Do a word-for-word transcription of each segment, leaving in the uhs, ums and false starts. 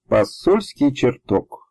Посольский чертог.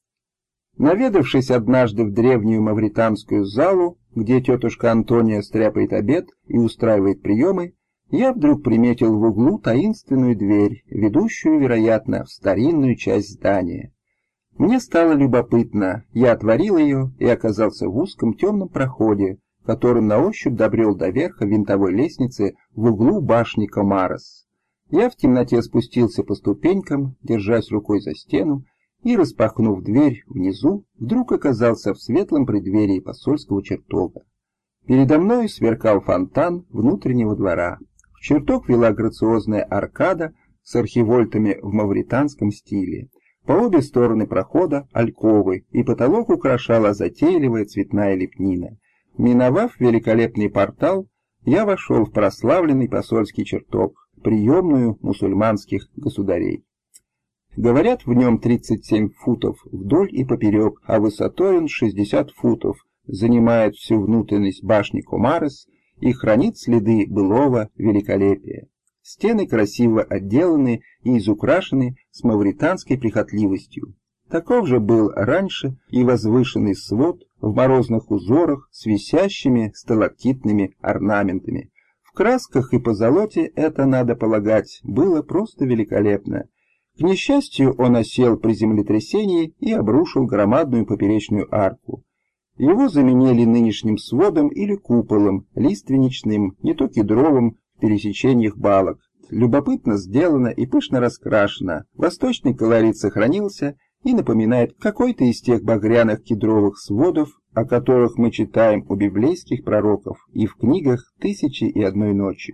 Наведавшись однажды в древнюю мавританскую залу, где тетушка Антония стряпает обед и устраивает приемы, я вдруг приметил в углу таинственную дверь, ведущую, вероятно, в старинную часть здания. Мне стало любопытно, я отворил ее и оказался в узком темном проходе, которым на ощупь добрел до верха винтовой лестницы в углу башни Комарос. Я в темноте спустился по ступенькам, держась рукой за стену, и, распахнув дверь внизу, вдруг оказался в светлом преддверии посольского чертога. Передо мной сверкал фонтан внутреннего двора. В чертог вела грациозная аркада с архивольтами в мавританском стиле. По обе стороны прохода альковы, и потолок украшала затейливая цветная лепнина. Миновав великолепный портал, я вошел в прославленный посольский чертог, приемную мусульманских государей. Говорят, в нем тридцать семь футов вдоль и поперек, а высотой он шестьдесят футов, занимает всю внутренность башни Комарос и хранит следы былого великолепия. Стены красиво отделаны и изукрашены с мавританской прихотливостью. Таков же был раньше и возвышенный свод в морозных узорах с висящими сталактитными орнаментами. В красках и позолоте это, надо полагать, было просто великолепно. К несчастью, он осел при землетрясении и обрушил громадную поперечную арку. Его заменили нынешним сводом или куполом, лиственничным, не то кедровым, в пересечениях балок. Любопытно сделано и пышно раскрашено. Восточный колорит сохранился и напоминает какой-то из тех багряных кедровых сводов, о которых мы читаем у библейских пророков и в книгах «Тысячи и одной ночи».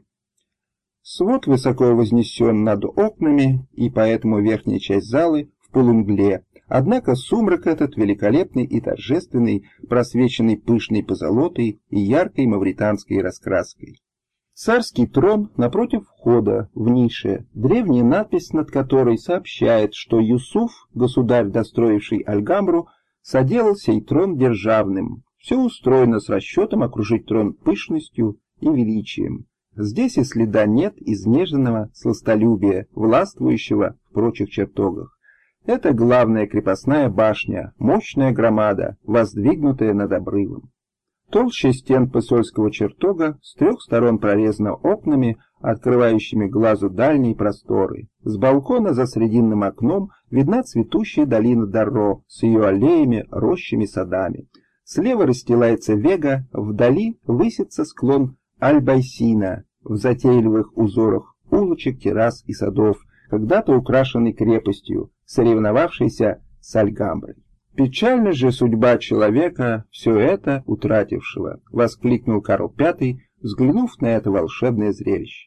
Свод высоко вознесен над окнами, и поэтому верхняя часть залы в полумгле. Однако сумрак этот великолепный и торжественный, просвеченный пышной позолотой и яркой мавританской раскраской. Царский трон напротив входа в нише, древняя надпись над которой сообщает, что Юсуф, государь, достроивший Альгамбру, соделал сей трон державным. Все устроено с расчетом окружить трон пышностью и величием. Здесь и следа нет изнеженного сластолюбия, властвующего в прочих чертогах. Это главная крепостная башня, мощная громада, воздвигнутая над обрывом. Толща стен посольского чертога с трех сторон прорезана окнами, открывающими глазу дальние просторы. С балкона за срединным окном видна цветущая долина Дарро с ее аллеями, рощами, садами. Слева расстилается Вега, вдали высится склон Аль-Байсина в затейливых узорах улочек, террас и садов, когда-то украшенный крепостью, соревновавшейся с Альгамброй. «Печальна же судьба человека, все это утратившего», — воскликнул Карл Пятый, взглянув на это волшебное зрелище.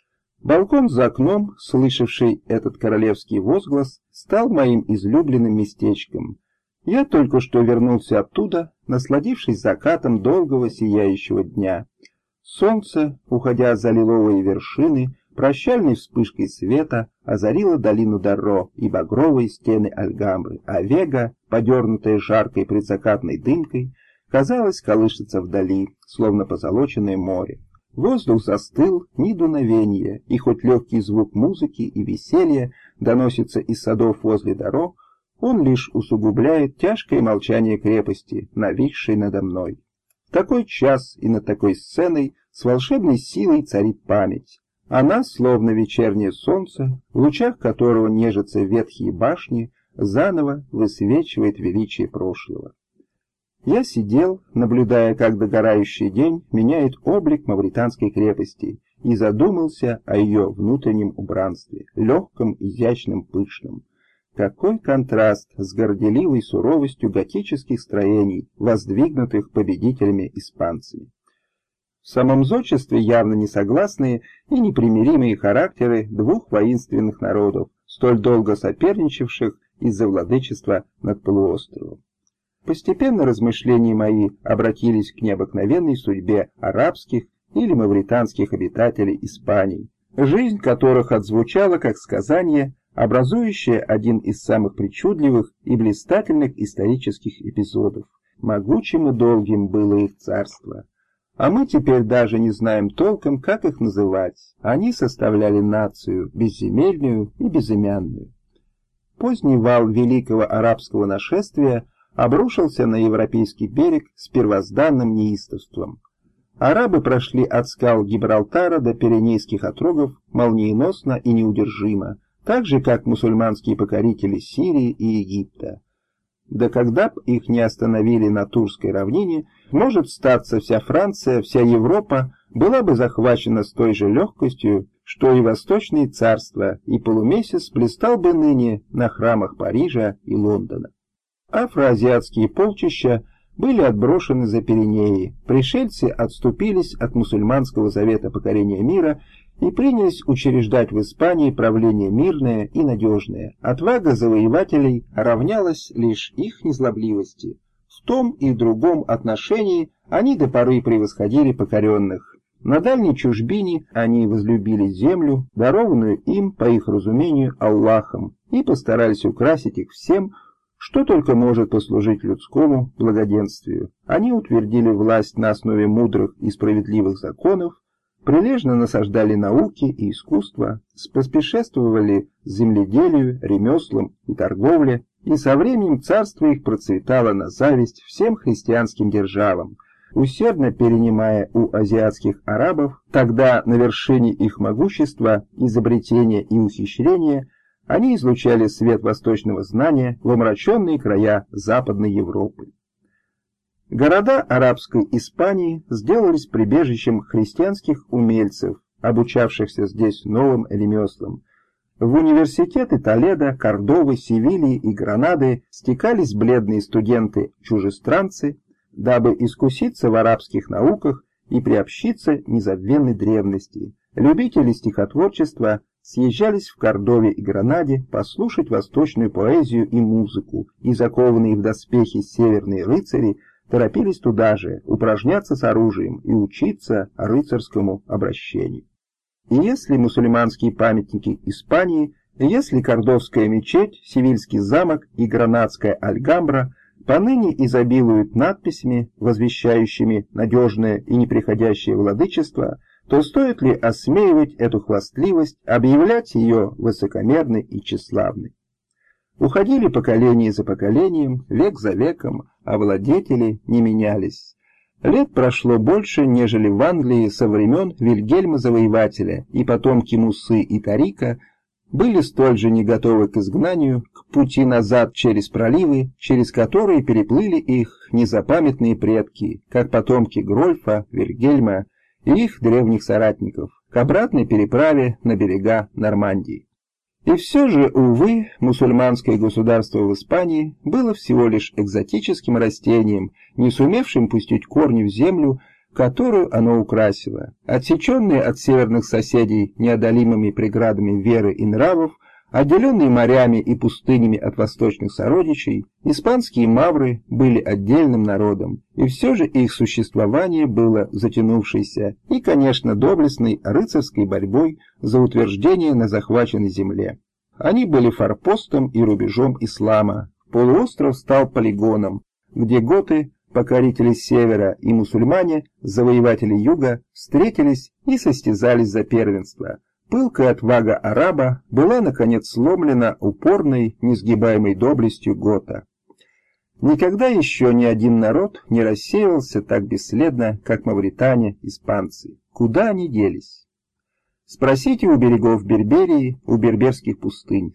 Балкон за окном, слышавший этот королевский возглас, стал моим излюбленным местечком. Я только что вернулся оттуда, насладившись закатом долгого сияющего дня. Солнце, уходя за лиловые вершины, прощальной вспышкой света озарило долину Дарро и багровые стены Альгамбры, а Вега, подернутая жаркой предзакатной дымкой, казалось, колышется вдали, словно позолоченное море. Воздух застыл, ни дуновения, и хоть легкий звук музыки и веселья доносится из садов возле Дарро, он лишь усугубляет тяжкое молчание крепости, нависшей надо мной. В такой час и над такой сценой с волшебной силой царит память. Она, словно вечернее солнце, в лучах которого нежатся ветхие башни, заново высвечивает величие прошлого. Я сидел, наблюдая, как догорающий день меняет облик мавританской крепости, и задумался о ее внутреннем убранстве, легком, изящном, пышном. Какой контраст с горделивой суровостью готических строений, воздвигнутых победителями-испанцами. В самом зодчестве явно несогласные и непримиримые характеры двух воинственных народов, столь долго соперничавших из-за владычества над полуостровом. Постепенно размышления мои обратились к необыкновенной судьбе арабских или мавританских обитателей Испании, жизнь которых отзвучала как сказание, образующее один из самых причудливых и блистательных исторических эпизодов. Могучим и долгим было их царство. А мы теперь даже не знаем толком, как их называть. Они составляли нацию, безземельную и безымянную. поздний вал великого арабского нашествия обрушился на европейский берег с первозданным неистовством. Арабы прошли от скал Гибралтара до Пиренейских отрогов молниеносно и неудержимо, так же, как мусульманские покорители Сирии и Египта. Да когда б их не остановили на Турской равнине, может статься вся Франция, вся Европа была бы захвачена с той же легкостью, что и восточные царства, и полумесяц блистал бы ныне на храмах Парижа и Лондона. Афроазиатские полчища были отброшены за Пиренеи, пришельцы отступились от мусульманского завета покорения мира и принялись учреждать в Испании правление мирное и надежное. Отвага завоевателей равнялась лишь их незлобливости. В том и другом отношении они до поры превосходили покоренных. На дальней чужбине они возлюбили землю, дарованную им, по их разумению, Аллахом, и постарались украсить их всем, что только может послужить людскому благоденствию. Они утвердили власть на основе мудрых и справедливых законов, прилежно насаждали науки и искусство, поспешествовали земледелию, ремеслам и торговле, и со временем царство их процветало на зависть всем христианским державам, усердно перенимая у азиатских арабов, тогда на вершине их могущества, изобретения и ухищрения, они излучали свет восточного знания в омраченные края Западной Европы. Города арабской Испании сделались прибежищем христианских умельцев, обучавшихся здесь новым ремеслам. В университеты Толедо, Кордовы, Севильи и Гранады стекались бледные студенты-чужестранцы, дабы искуситься в арабских науках и приобщиться незабвенной древности. Любители стихотворчества съезжались в Кордове и Гранаде послушать восточную поэзию и музыку, и закованные в доспехи северные рыцари торопились туда же, упражняться с оружием и учиться рыцарскому обращению. И если мусульманские памятники Испании, если Кордовская мечеть, Севильский замок и Гранадская Альгамбра поныне изобилуют надписями, возвещающими надежное и неприходящее владычество, то стоит ли осмеивать эту хвастливость, объявлять ее высокомерной и тщеславной? Уходили поколения за поколением, век за веком, а владетели не менялись. Лет прошло больше, нежели в Англии со времен Вильгельма Завоевателя, и потомки Мусы и Тарика были столь же не готовы к изгнанию, к пути назад через проливы, через которые переплыли их незапамятные предки, как потомки Грольфа, Вильгельма и их древних соратников, к обратной переправе на берега Нормандии. И все же, увы, мусульманское государство в Испании было всего лишь экзотическим растением, не сумевшим пустить корни в землю, которую оно украсило. Отсеченные от северных соседей неодолимыми преградами веры и нравов, отделенные морями и пустынями от восточных сородичей, испанские мавры были отдельным народом, и все же их существование было затянувшейся и, конечно, доблестной рыцарской борьбой за утверждение на захваченной земле. Они были форпостом и рубежом ислама. Полуостров стал полигоном, где готы, покорители севера, и мусульмане, завоеватели юга, встретились и состязались за первенство. Пылкая отвага араба была, наконец, сломлена упорной, несгибаемой доблестью гота. Никогда еще ни один народ не рассеивался так бесследно, как мавритане, испанцы. Куда они делись? Спросите у берегов Берберии, у берберских пустынь.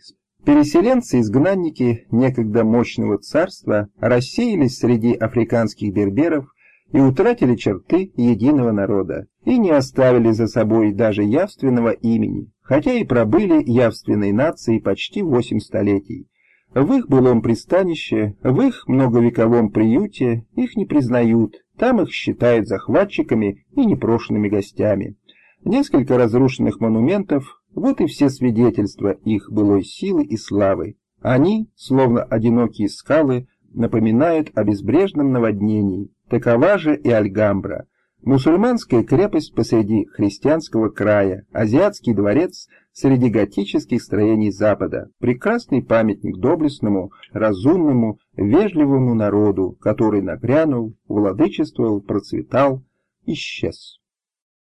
Переселенцы-изгнанники некогда мощного царства рассеялись среди африканских берберов и утратили черты единого народа, и не оставили за собой даже явственного имени, хотя и пробыли явственной нацией почти восемь столетий. В их былом пристанище, в их многовековом приюте их не признают, там их считают захватчиками и непрошенными гостями. Несколько разрушенных монументов – вот и все свидетельства их былой силы и славы. Они, словно одинокие скалы, напоминают о безбрежном наводнении. Такова же и Альгамбра. Мусульманская крепость посреди христианского края, азиатский дворец среди готических строений Запада, прекрасный памятник доблестному, разумному, вежливому народу, который нагрянул, владычествовал, процветал, исчез.